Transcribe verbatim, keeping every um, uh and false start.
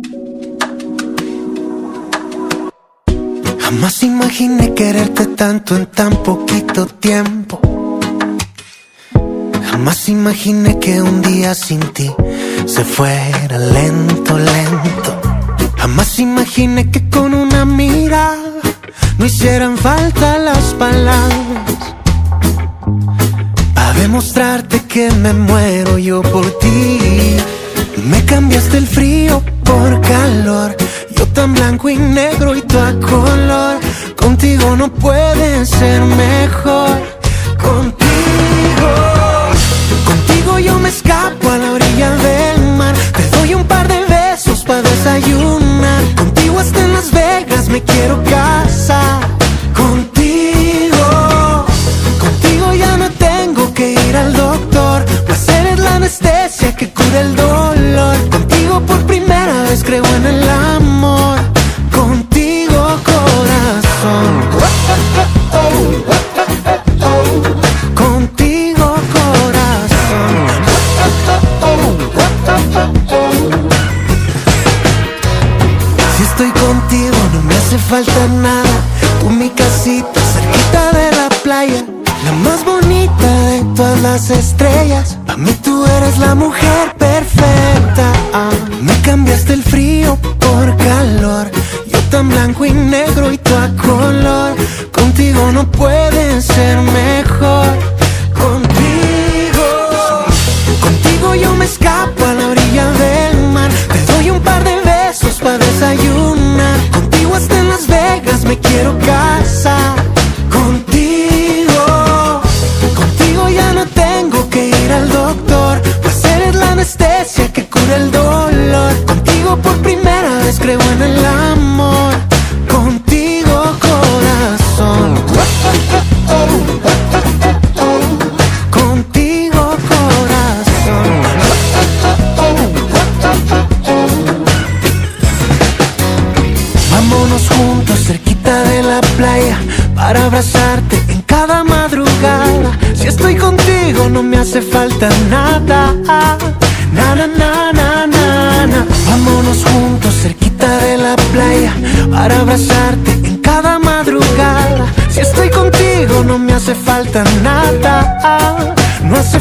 Jamás imaginé quererte tanto en tan poquito tiempo. Jamás imaginé que un día sin ti se fuera lento, lento. Jamás imaginé que con una mirada no hicieran falta las palabras para demostrarte que me muero yo por ti. Me cambiaste el frío por calor, yo tan blanco y negro y tú a color. Contigo no puede ser mejor. Contigo, contigo yo me escapo a la orilla del mar. Te doy un par de besos para desayunar. Contigo hasta en Las Vegas me quiero casar. Contigo, contigo ya no tengo que ir al doctor, pues eres la anestesia que cura el dolor. Contigo por primera vez creo en el amor. Contigo corazón. Contigo corazón. Si estoy contigo no me hace falta nada. Tú mi casita cerquita de la playa, la más bonita de todas las estrellas. Pa' mí tú eres la mujer perfecta. Ah, me cambiaste el frío por calor, yo tan blanco y negro y tú a color. Contigo no puede ser mejor. Contigo, contigo yo me escapo a la orilla del mar. Te doy un par de besos para desayunar. Contigo hasta en Las Vegas me quiero casar. Contigo, contigo ya no tengo que ir al doctor, pues eres la anestesia que cura el dolor. Contigo por primera vez creo en el amor. Contigo corazón. Contigo corazón. Vámonos juntos cerquita de la playa para abrazarte en cada madrugada. Si estoy contigo no me hace falta nada. Na, na, na, na, na, na. Vámonos juntos cerquita de la playa para abrazarte en cada madrugada. Si estoy contigo no me hace falta nada. No hace